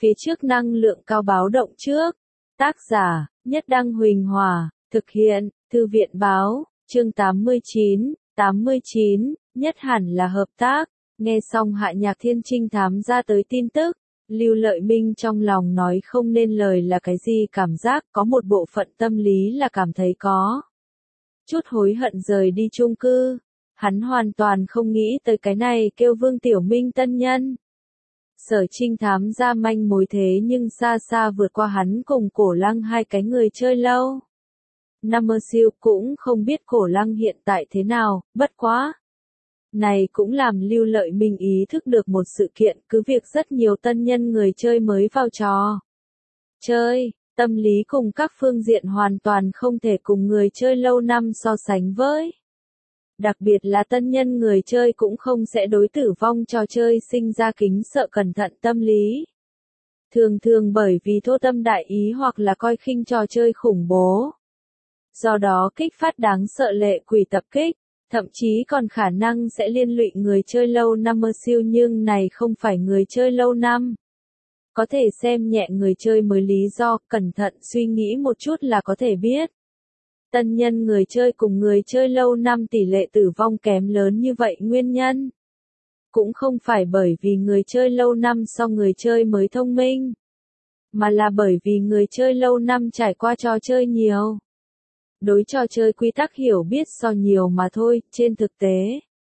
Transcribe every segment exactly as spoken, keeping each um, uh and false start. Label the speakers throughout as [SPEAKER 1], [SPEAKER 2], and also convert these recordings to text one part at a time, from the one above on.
[SPEAKER 1] Phía trước năng lượng cao báo động trước. Tác giả, Nhất Đăng Huỳnh Hòa, thực hiện, Thư viện Báo, chương tám mươi chín, tám mươi chín, nhất hẳn là hợp tác. Nghe xong Hạ Nhạc Thiên trinh thám ra tới tin tức, Lưu Lợi Minh trong lòng nói không nên lời là cái gì cảm giác, có một bộ phận tâm lý là cảm thấy có chút hối hận rời đi chung cư. Hắn hoàn toàn không nghĩ tới cái này kêu Vương Tiểu Minh tân nhân. Sở trinh thám ra manh mối thế nhưng xa xa vượt qua hắn cùng Cổ Lăng hai cái người chơi lâu. Number Siêu cũng không biết Cổ Lăng hiện tại thế nào, bất quá. Này cũng làm Lưu Lợi Minh ý thức được một sự kiện, cứ việc rất nhiều tân nhân người chơi mới vào trò chơi, tâm lý cùng các phương diện hoàn toàn không thể cùng người chơi lâu năm so sánh với. Đặc biệt là tân nhân người chơi cũng không sẽ đối tử vong trò chơi sinh ra kính sợ cẩn thận tâm lý. Thường thường bởi vì thô tâm đại ý hoặc là coi khinh trò chơi khủng bố. Do đó kích phát đáng sợ lệ quỷ tập kích, thậm chí còn khả năng sẽ liên lụy người chơi lâu năm mơ siêu nhưng này không phải người chơi lâu năm. Có thể xem nhẹ người chơi mới lý do, cẩn thận suy nghĩ một chút là có thể biết. Tân nhân người chơi cùng người chơi lâu năm tỷ lệ tử vong kém lớn như vậy nguyên nhân. Cũng không phải bởi vì người chơi lâu năm so người chơi mới thông minh, mà là bởi vì người chơi lâu năm trải qua trò chơi nhiều. Đối trò chơi quy tắc hiểu biết so nhiều mà thôi, trên thực tế.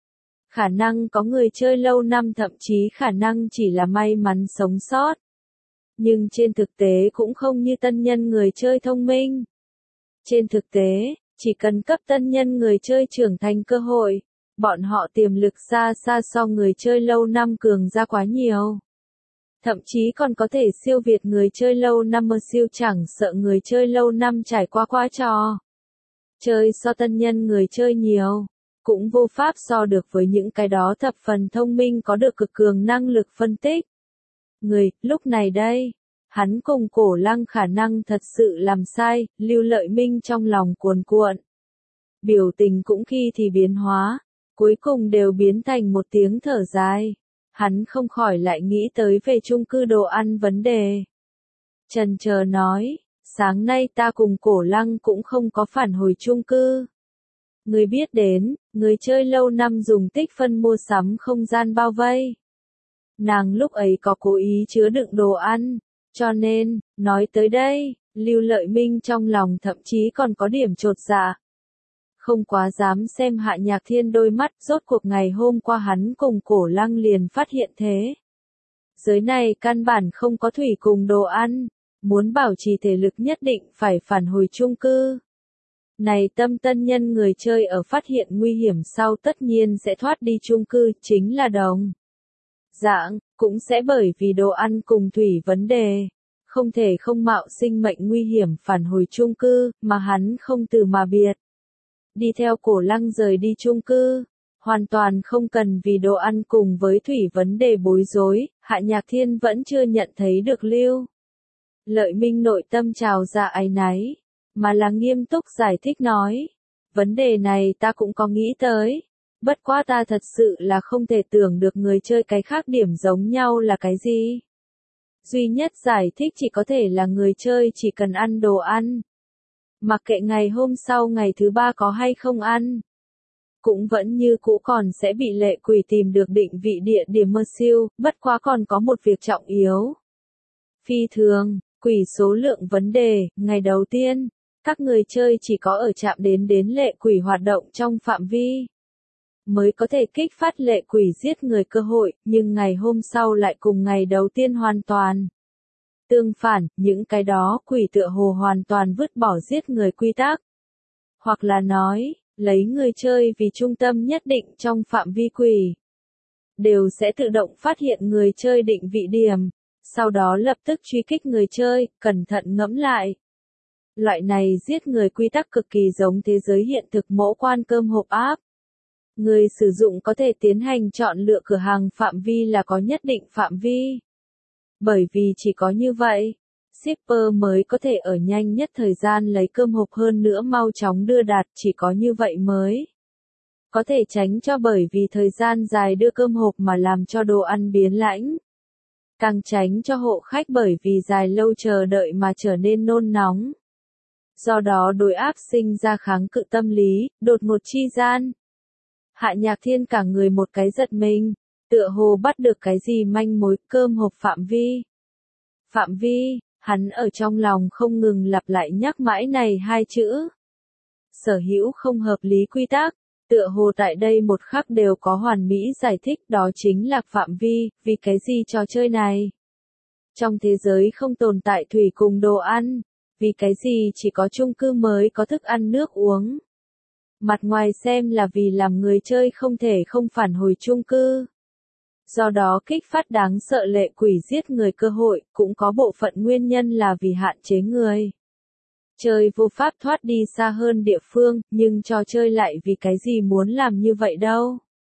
[SPEAKER 1] Khả năng có người chơi lâu năm thậm chí khả năng chỉ là may mắn sống sót. Nhưng trên thực tế cũng không như tân nhân người chơi thông minh. Trên thực tế, chỉ cần cấp tân nhân người chơi trưởng thành cơ hội, bọn họ tiềm lực xa xa so người chơi lâu năm cường ra quá nhiều. Thậm chí còn có thể siêu việt người chơi lâu năm mơ siêu chẳng sợ người chơi lâu năm trải qua quá trò chơi so tân nhân người chơi nhiều, cũng vô pháp so được với những cái đó thập phần thông minh có được cực cường năng lực phân tích. Người, lúc này đây, hắn cùng Cổ Lăng khả năng thật sự làm sai, Lưu Lợi Minh trong lòng cuồn cuộn. Biểu tình cũng khi thì biến hóa, cuối cùng đều biến thành một tiếng thở dài. Hắn không khỏi lại nghĩ tới về chung cư đồ ăn vấn đề. Chần chờ nói, sáng nay ta cùng Cổ Lăng cũng không có phản hồi chung cư. Người biết đến, người chơi lâu năm dùng tích phân mua sắm không gian bao vây. Nàng lúc ấy có cố ý chứa đựng đồ ăn, cho nên, nói tới đây, Lưu Lợi Minh trong lòng thậm chí còn có điểm chột dạ. Không quá dám xem Hạ Nhạc Thiên đôi mắt, rốt cuộc ngày hôm qua hắn cùng Cổ Lăng liền phát hiện thế. Giới này căn bản không có thủy cùng đồ ăn, muốn bảo trì thể lực nhất định phải phản hồi chung cư. Này tâm tân nhân người chơi ở phát hiện nguy hiểm sau tất nhiên sẽ thoát đi chung cư, chính là đồng dạng, cũng sẽ bởi vì đồ ăn cùng thủy vấn đề, không thể không mạo sinh mệnh nguy hiểm phản hồi chung cư, mà hắn không từ mà biệt. Đi theo Cổ Lăng rời đi chung cư, hoàn toàn không cần vì đồ ăn cùng với thủy vấn đề bối rối, Hạ Nhạc Thiên vẫn chưa nhận thấy được Lưu Lợi Minh nội tâm trào ra áy náy, mà là nghiêm túc giải thích nói, vấn đề này ta cũng có nghĩ tới. Bất quá ta thật sự là không thể tưởng được người chơi cái khác điểm giống nhau là cái gì. Duy nhất giải thích chỉ có thể là người chơi chỉ cần ăn đồ ăn. Mặc kệ ngày hôm sau ngày thứ ba có hay không ăn. Cũng vẫn như cũ còn sẽ bị lệ quỷ tìm được định vị địa điểm mơ siêu, bất quá còn có một việc trọng yếu. Phi thường, quỷ số lượng vấn đề, ngày đầu tiên, các người chơi chỉ có ở chạm đến đến lệ quỷ hoạt động trong phạm vi. Mới có thể kích phát lệ quỷ giết người cơ hội, nhưng ngày hôm sau lại cùng ngày đầu tiên hoàn toàn. Tương phản, những cái đó quỷ tựa hồ hoàn toàn vứt bỏ giết người quy tắc. Hoặc là nói, lấy người chơi vì trung tâm nhất định trong phạm vi quỷ. Đều sẽ tự động phát hiện người chơi định vị điểm, sau đó lập tức truy kích người chơi, cẩn thận ngẫm lại. Loại này giết người quy tắc cực kỳ giống thế giới hiện thực mẫu quan cơm hộp áp. Người sử dụng có thể tiến hành chọn lựa cửa hàng phạm vi là có nhất định phạm vi. Bởi vì chỉ có như vậy, shipper mới có thể ở nhanh nhất thời gian lấy cơm hộp hơn nữa mau chóng đưa đạt, chỉ có như vậy mới có thể tránh cho bởi vì thời gian dài đưa cơm hộp mà làm cho đồ ăn biến lãnh. càng tránh cho hộ khách bởi vì dài lâu chờ đợi mà trở nên nôn nóng. Do đó đối áp sinh ra kháng cự tâm lý, đột ngột chi gian. Hạ Nhạc Thiên cả người một cái giật mình, tựa hồ bắt được cái gì manh mối. Cơm hộp Phạm Vi. Phạm Vi, hắn ở trong lòng không ngừng lặp lại nhắc mãi này hai chữ. Sở hữu không hợp lý quy tắc, tựa hồ tại đây một khắc đều có hoàn mỹ giải thích, đó chính là Phạm Vi. Vì cái gì trò chơi này? Trong thế giới không tồn tại thủy cùng đồ ăn, vì cái gì chỉ có chung cư mới có thức ăn nước uống. Mặt ngoài xem là vì làm người chơi không thể không phản hồi chung cư. Do đó kích phát đáng sợ lệ quỷ giết người cơ hội, cũng có bộ phận nguyên nhân là vì hạn chế người chơi vô pháp thoát đi xa hơn địa phương, nhưng trò chơi lại vì cái gì muốn làm như vậy đâu?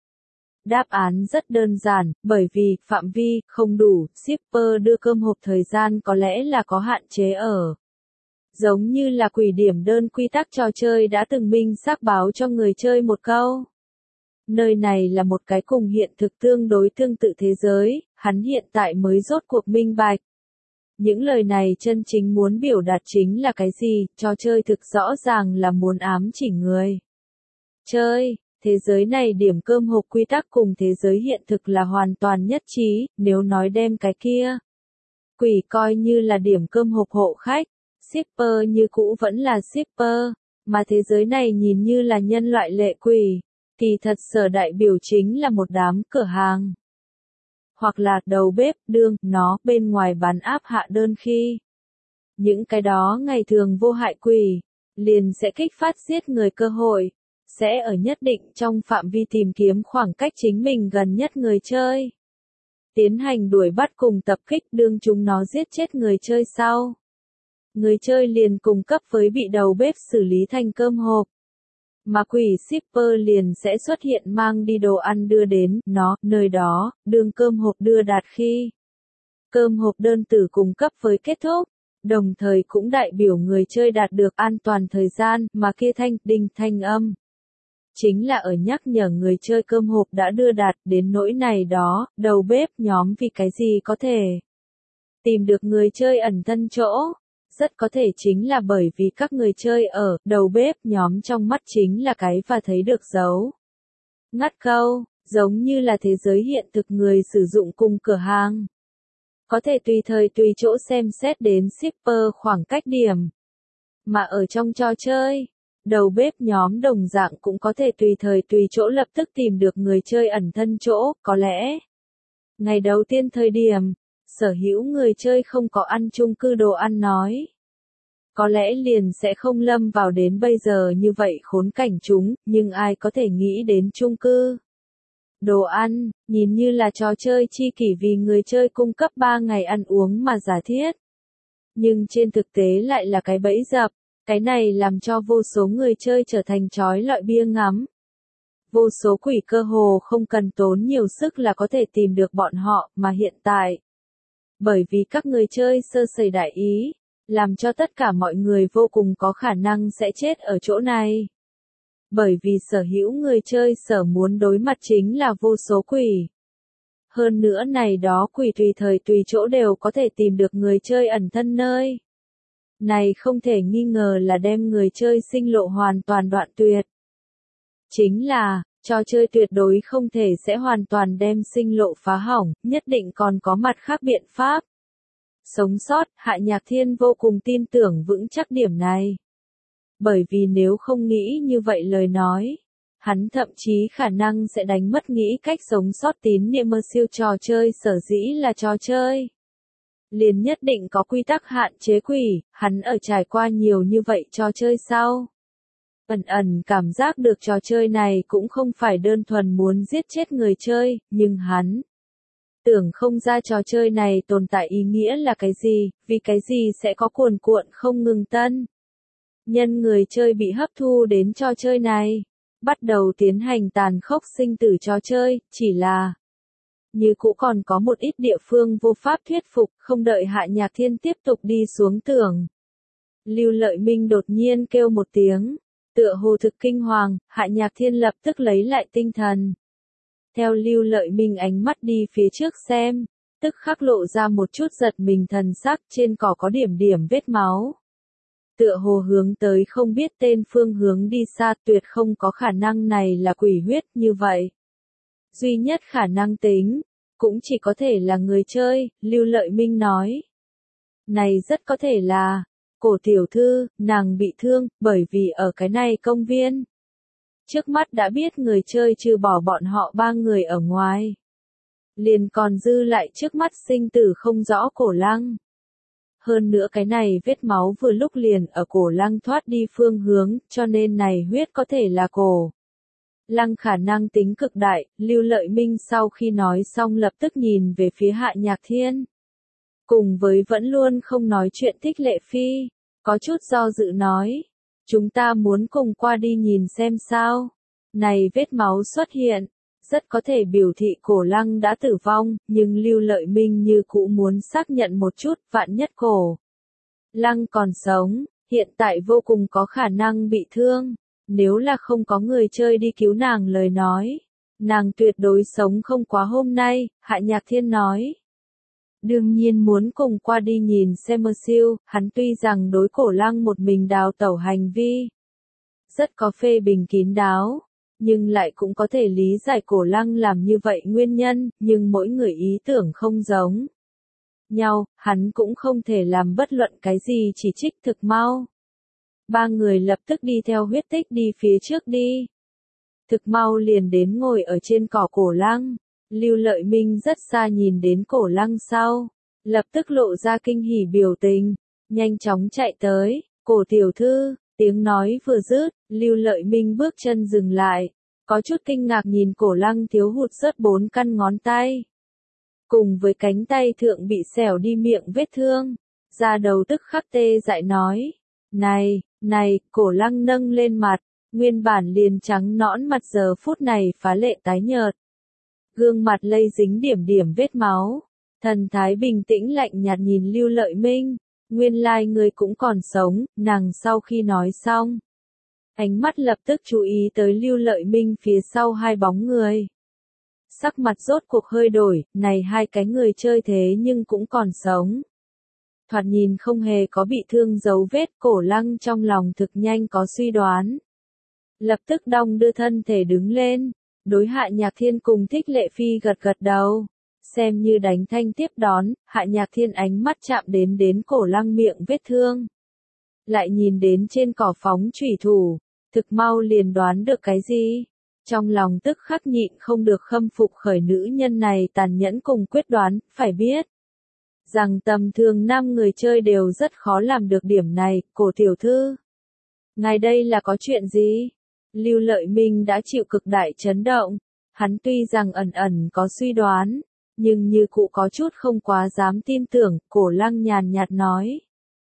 [SPEAKER 1] Đáp án rất đơn giản, bởi vì phạm vi không đủ, shipper đưa cơm hộp thời gian có lẽ là có hạn chế ở. Giống như là quỷ điểm đơn quy tắc trò chơi đã từng minh xác báo cho người chơi một câu. Nơi này là một cái cùng hiện thực tương đối tương tự thế giới, hắn hiện tại mới rốt cuộc minh bạch. Những lời này chân chính muốn biểu đạt chính là cái gì, trò chơi thực rõ ràng là muốn ám chỉ người chơi. Thế giới này điểm cơm hộp quy tắc cùng thế giới hiện thực là hoàn toàn nhất trí, nếu nói đem cái kia quỷ coi như là điểm cơm hộp hộ khách, shipper như cũ vẫn là shipper, mà thế giới này nhìn như là nhân loại lệ quỷ, thì thật sở đại biểu chính là một đám cửa hàng. Hoặc là đầu bếp đương nó bên ngoài bán áp hạ đơn khi. Những cái đó ngày thường vô hại quỷ, liền sẽ kích phát giết người cơ hội, sẽ ở nhất định trong phạm vi tìm kiếm khoảng cách chính mình gần nhất người chơi. Tiến hành đuổi bắt cùng tập kích đương chúng nó giết chết người chơi sau. Người chơi liền cung cấp với bị đầu bếp xử lý thành cơm hộp. Mà quỷ shipper liền sẽ xuất hiện mang đi đồ ăn đưa đến nó, nơi đó, đương cơm hộp đưa đạt khi. Cơm hộp đơn tử cung cấp với kết thúc, đồng thời cũng đại biểu người chơi đạt được an toàn thời gian mà kia thanh đinh thanh âm. Chính là ở nhắc nhở người chơi cơm hộp đã đưa đạt đến nỗi này đó, đầu bếp nhóm vì cái gì có thể tìm được người chơi ẩn thân chỗ. Rất có thể chính là bởi vì các người chơi ở đầu bếp nhóm trong mắt chính là cái và thấy được dấu ngắt câu, giống như là thế giới hiện thực người sử dụng cùng cửa hàng. Có thể tùy thời tùy chỗ xem xét đến shipper khoảng cách điểm. Mà ở trong trò chơi, đầu bếp nhóm đồng dạng cũng có thể tùy thời tùy chỗ lập tức tìm được người chơi ẩn thân chỗ, có lẽ. Ngày đầu tiên thời điểm, sở hữu người chơi không có ăn chung cư đồ ăn nói. Có lẽ liền sẽ không lâm vào đến bây giờ như vậy khốn cảnh chúng, nhưng ai có thể nghĩ đến chung cư. Đồ ăn, nhìn như là trò chơi chi kỷ vì người chơi cung cấp ba ngày ăn uống mà giả thiết. Nhưng trên thực tế lại là cái bẫy dập, cái này làm cho vô số người chơi trở thành trói lọi bia ngắm. Vô số quỷ cơ hồ không cần tốn nhiều sức là có thể tìm được bọn họ, mà hiện tại. Bởi vì các người chơi sơ sẩy đại ý, làm cho tất cả mọi người vô cùng có khả năng sẽ chết ở chỗ này. Bởi vì sở hữu người chơi sở muốn đối mặt chính là vô số quỷ. Hơn nữa này đó quỷ tùy thời tùy chỗ đều có thể tìm được người chơi ẩn thân nơi. Này không thể nghi ngờ là đem người chơi sinh lộ hoàn toàn đoạn tuyệt. Chính là, trò chơi tuyệt đối không thể sẽ hoàn toàn đem sinh lộ phá hỏng, nhất định còn có mặt khác biện pháp. Sống sót, Hạ Nhạc Thiên vô cùng tin tưởng vững chắc điểm này. Bởi vì nếu không nghĩ như vậy lời nói, hắn thậm chí khả năng sẽ đánh mất nghĩ cách sống sót tín niệm mơ siêu trò chơi sở dĩ là trò chơi. Liền nhất định có quy tắc hạn chế quỷ, hắn ở trải qua nhiều như vậy trò chơi sau. Ẩn ẩn cảm giác được trò chơi này cũng không phải đơn thuần muốn giết chết người chơi, nhưng hắn tưởng không ra trò chơi này tồn tại ý nghĩa là cái gì, vì cái gì sẽ có cuồn cuộn không ngừng tân. Nhân người chơi bị hấp thu đến trò chơi này, bắt đầu tiến hành tàn khốc sinh tử trò chơi, chỉ là như cũ còn có một ít địa phương vô pháp thuyết phục, không đợi Hạ Nhạc Thiên tiếp tục đi xuống tường. Lưu Lợi Minh đột nhiên kêu một tiếng, tựa hồ thực kinh hoàng, Hạ Nhạc Thiên lập tức lấy lại tinh thần. Theo Lưu Lợi Minh ánh mắt đi phía trước xem, tức khắc lộ ra một chút giật mình thần sắc, trên cỏ có điểm điểm vết máu. Tựa hồ hướng tới không biết tên phương hướng đi xa, tuyệt không có khả năng này là quỷ huyết như vậy. Duy nhất khả năng tính, cũng chỉ có thể là người chơi, Lưu Lợi Minh nói. Này rất có thể là, Cổ tiểu thư, nàng bị thương, bởi vì ở cái này công viên. Trước mắt đã biết người chơi trừ bỏ bọn họ ba người ở ngoài. Liền còn dư lại trước mắt sinh tử không rõ Cổ Lăng. Hơn nữa cái này vết máu vừa lúc liền ở Cổ Lăng thoát đi phương hướng, cho nên này huyết có thể là Cổ Lăng khả năng tính cực đại. Lưu Lợi Minh sau khi nói xong lập tức nhìn về phía Hạ Nhạc Thiên. Cùng với vẫn luôn không nói chuyện Thích Lệ Phi, có chút do dự nói. Chúng ta muốn cùng qua đi nhìn xem sao. Này vết máu xuất hiện, rất có thể biểu thị Cổ Lăng đã tử vong, nhưng Lưu Lợi Minh như cũ muốn xác nhận một chút, vạn nhất Cổ Lăng còn sống, hiện tại vô cùng có khả năng bị thương. Nếu là không có người chơi đi cứu nàng lời nói, nàng tuyệt đối sống không quá hôm nay, Hạ Nhạc Thiên nói. Đương nhiên muốn cùng qua đi nhìn xem mơ siêu, hắn tuy rằng đối Cổ Lăng một mình đào tẩu hành vi rất có phê bình kín đáo, nhưng lại cũng có thể lý giải Cổ Lăng làm như vậy nguyên nhân, nhưng mỗi người ý tưởng không giống nhau, hắn cũng không thể làm bất luận cái gì chỉ trích. Thực mau. Ba người lập tức đi theo huyết tích đi phía trước đi. Thực mau liền đến ngồi ở trên cỏ Cổ Lăng. Lưu Lợi Minh rất xa nhìn đến Cổ Lăng sau, lập tức lộ ra kinh hỉ biểu tình, nhanh chóng chạy tới. Cổ tiểu thư, tiếng nói vừa dứt, Lưu Lợi Minh bước chân dừng lại, có chút kinh ngạc nhìn Cổ Lăng thiếu hụt rớt bốn căn ngón tay. Cùng với cánh tay thượng bị xẻo đi miệng vết thương, da đầu tức khắc tê dại nói. Này, này, Cổ Lăng nâng lên mặt, nguyên bản liền trắng nõn mặt giờ phút này phá lệ tái nhợt. Gương mặt lây dính điểm điểm vết máu, thần thái bình tĩnh lạnh nhạt nhìn Lưu Lợi Minh, nguyên lai người cũng còn sống. Nàng sau khi nói xong, ánh mắt lập tức chú ý tới Lưu Lợi Minh phía sau hai bóng người. Sắc mặt rốt cuộc hơi đổi, này hai cái người chơi thế nhưng cũng còn sống. Thoạt nhìn không hề có bị thương dấu vết. Cổ Lăng trong lòng thực nhanh có suy đoán. Lập tức đong đưa thân thể đứng lên, đối Hạ Nhạc Thiên cùng Thích Lệ Phi gật gật đầu. Xem như đánh thanh tiếp đón, Hạ Nhạc Thiên ánh mắt chạm đến đến Cổ Lăng miệng vết thương. Lại nhìn đến trên cỏ phóng chủy thủ, thực mau liền đoán được cái gì. Trong lòng tức khắc nhịn không được khâm phục khởi nữ nhân này tàn nhẫn cùng quyết đoán, phải biết rằng tầm thường năm người chơi đều rất khó làm được điểm này. Cổ tiểu thư, ngài đây là có chuyện gì? Lưu Lợi Minh đã chịu cực đại chấn động, hắn tuy rằng ẩn ẩn có suy đoán, nhưng như cụ có chút không quá dám tin tưởng. Cổ Lăng nhàn nhạt nói.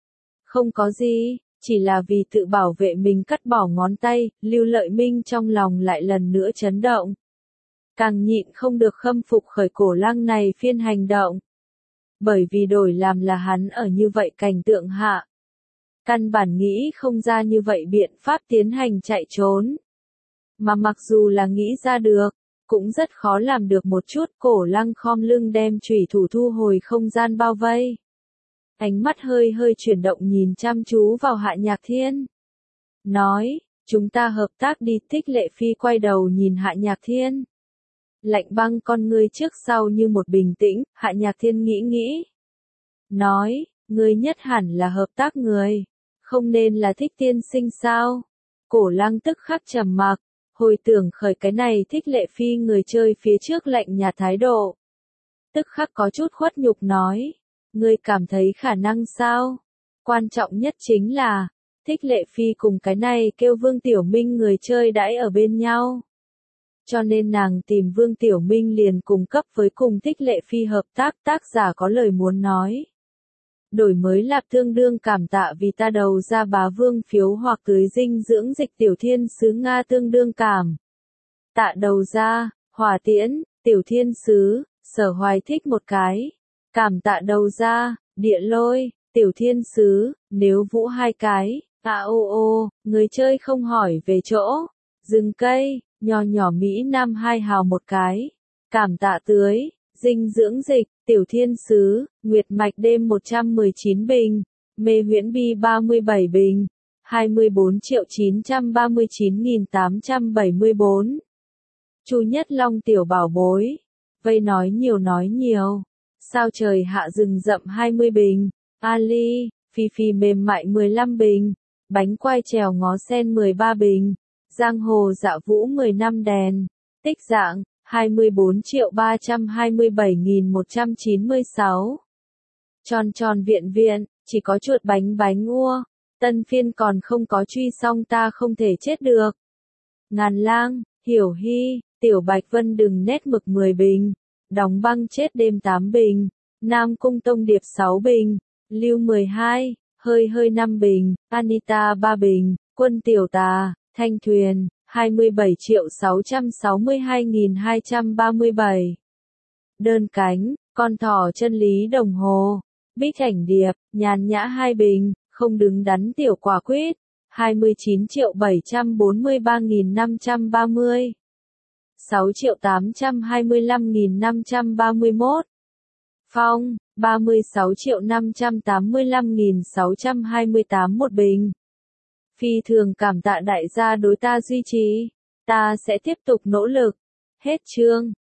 [SPEAKER 1] Không có gì, chỉ là vì tự bảo vệ mình cắt bỏ ngón tay. Lưu Lợi Minh trong lòng lại lần nữa chấn động. Càng nhịn không được khâm phục khởi Cổ Lăng này phiên hành động. Bởi vì đổi làm là hắn ở như vậy cảnh tượng hạ. Căn bản nghĩ không ra như vậy biện pháp tiến hành chạy trốn. Mà mặc dù là nghĩ ra được, cũng rất khó làm được một chút. Cổ Lăng khom lưng đem chủy thủ thu hồi không gian bao vây. Ánh mắt hơi hơi chuyển động nhìn chăm chú vào Hạ Nhạc Thiên. Nói, chúng ta hợp tác đi. Thích Lệ Phi quay đầu nhìn Hạ Nhạc Thiên. Lạnh băng con ngươi trước sau như một bình tĩnh. Hạ Nhạc Thiên nghĩ nghĩ. Nói, ngươi nhất hẳn là hợp tác người. Không nên là Thích tiên sinh sao? Cổ Lăng tức khắc trầm mặc, hồi tưởng khởi cái này Thích Lệ Phi người chơi phía trước lạnh nhạt thái độ. Tức khắc có chút khuất nhục nói, ngươi cảm thấy khả năng sao? Quan trọng nhất chính là, Thích Lệ Phi cùng cái này kêu Vương Tiểu Minh người chơi đãi ở bên nhau. Cho nên nàng tìm Vương Tiểu Minh liền cung cấp với cùng Thích Lệ Phi hợp tác. Tác giả có lời muốn nói. Đổi mới lạp tương đương cảm tạ vì ta đầu ra bá vương phiếu hoặc tưới dinh dưỡng dịch tiểu thiên sứ Nga tương đương cảm. Tạ đầu ra, hỏa tiễn, tiểu thiên sứ, sở hoài thích một cái. Cảm tạ đầu ra, địa lôi, tiểu thiên sứ, nếu vũ hai cái. À ô ô, người chơi không hỏi về chỗ. Rừng cây, nhỏ nhỏ Mỹ Nam hai hào một cái. Cảm tạ tưới, Dinh dưỡng dịch, Tiểu Thiên Sứ, Nguyệt Mạch đêm một trăm mười chín bình, Mê Huyễn Bi ba mươi bảy bình, hai mươi bốn triệu chín trăm ba mươi chín nghìn tám trăm bảy mươi bốn. Chu Nhất Long tiểu bảo bối, vây nói nhiều nói nhiều. Sao trời hạ rừng rậm hai mươi bình, Ali, Phi Phi mềm mại mười lăm bình, bánh quai trèo ngó sen mười ba bình, giang hồ dạ vũ mười lăm đèn, tích dạng, hai mươi bốn triệu ba trăm hai mươi bảy nghìn một trăm chín mươi sáu. Tròn tròn viện viện, chỉ có chuột bánh bánh ua, tân phiên còn không có truy xong ta không thể chết được. Ngàn Lang, Hiểu Hy, Tiểu Bạch Vân đừng nét mực mười bình, đóng băng chết đêm tám bình, Nam Cung Tông Điệp sáu bình, Lưu mười hai, hơi hơi năm bình, Anita ba bình, Quân Tiểu Tà, Thanh Thuyền, hai mươi bảy triệu sáu trăm sáu mươi hai nghìn hai trăm ba mươi bảy. Đơn Cánh, Con Thỏ Chân Lý Đồng Hồ, Bích Ảnh Điệp, Nhàn Nhã hai bình, Không Đứng Đắn Tiểu Quả Quýt, hai mươi chín triệu bảy trăm bốn mươi ba nghìn năm trăm ba mươi. sáu triệu tám trăm hai mươi lăm nghìn năm trăm ba mươi mốt. Phong, ba mươi sáu triệu năm trăm tám mươi lăm nghìn sáu trăm hai mươi tám một bình. Phi thường cảm tạ đại gia đối ta duy trì. Ta sẽ tiếp tục nỗ lực. Hết chương.